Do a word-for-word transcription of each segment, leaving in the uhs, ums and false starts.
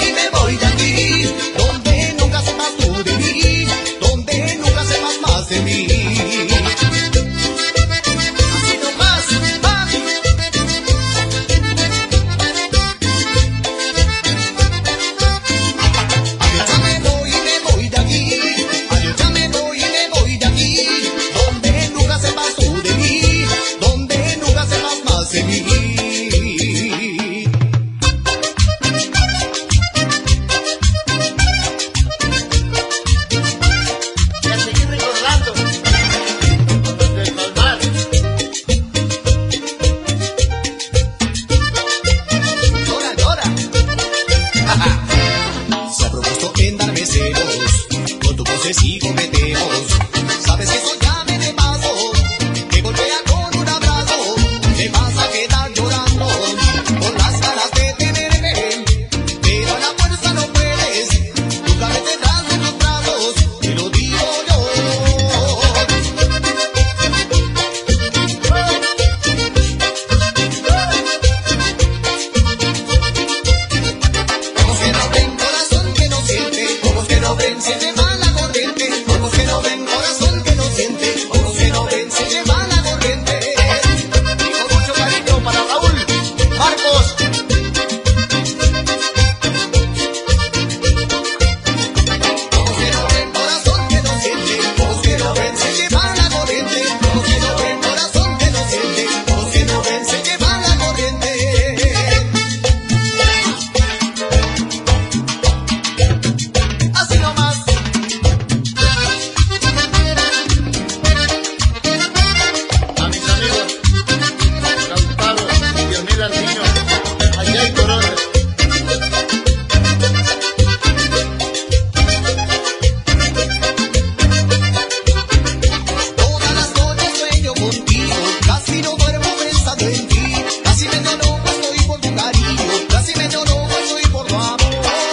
y me voy de aquí, donde nunca sepas tú de mí, donde nunca sepas más de mí. Así nomás, más. Adiós, ya me voy y me voy de aquí, adiós, ya me voy y me voy de aquí, donde nunca sepas tú de mí, donde nunca sepas más de mí. Con tu voces y cometemos, sabes que eso ya me de paso, te golpea con un abrazo, te vas a quedar llorando, con las ganas de tenerme, pero a la fuerza no puedes, nunca me tendrás en tus brazos, te lo digo yo. Ojos que no ven, corazón que no siente, ojos que no ven, se me va la corriente, ojos que no ven, corazón que no siente, ojos que no ven, se me va la corriente. Y con mucho cariño para Raúl, Marcos. Ojos que no ven, corazón que no siente, ojos que no ven, se me va la corriente, ojos que no ven, corazón que no siente, ojos que no ven, se me va la corriente. Así nomás. A mis amigos, Raúl Pablo, Dionel Armiño, allá en Corona. Todas las noches sueño contigo, casi no duermo pensando en ti, casi me enojo estoy por tu cariño, casi me enojo estoy por tu amor.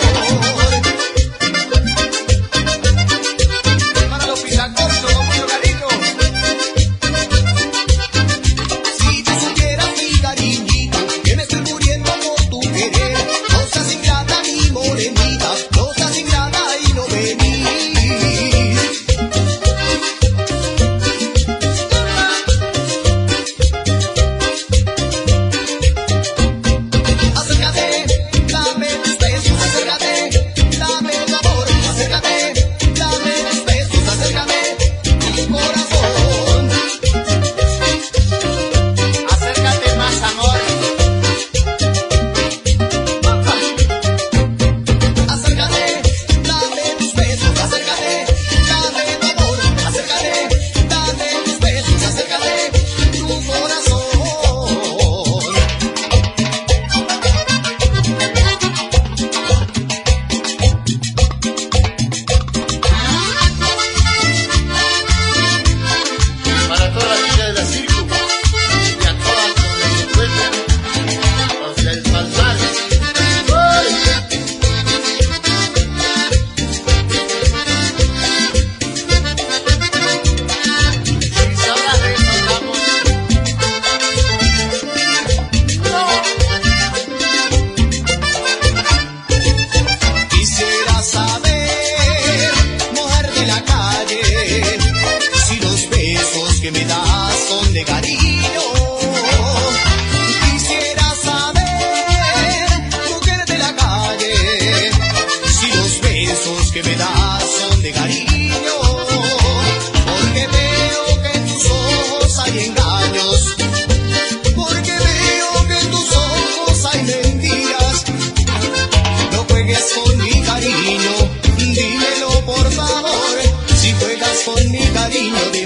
Para los pisacos, con mucho cariño. Si tú supieras mi cariñito, que me estoy muriendo por tu querer, no seas ingrata ni morenita, no seas ingrata y no venís. Acércate, dame tus besos, acércate, dame tu amor, acércate, dame tus besos, acércame, tu corazón. Acércate más, amor. Acércate, dame tus besos, acércate, dame tu amor, acércate, dame tus besos, acércate, tu corazón. Para toda la vida de la circo y a todas donde se encuentran los del Palmar. ¡Uy! Y ahora regresamos. Quisiera saber, mujer de la calle, si los besos que me das son de cariño. Quisiera saber, mujer de la calle, si los besos que me das son de cariño. Porque veo que en tus ojos hay engaños, porque veo que en tus ojos hay mentiras. No juegues con mi cariño, dímelo por favor, si juegas con mi cariño.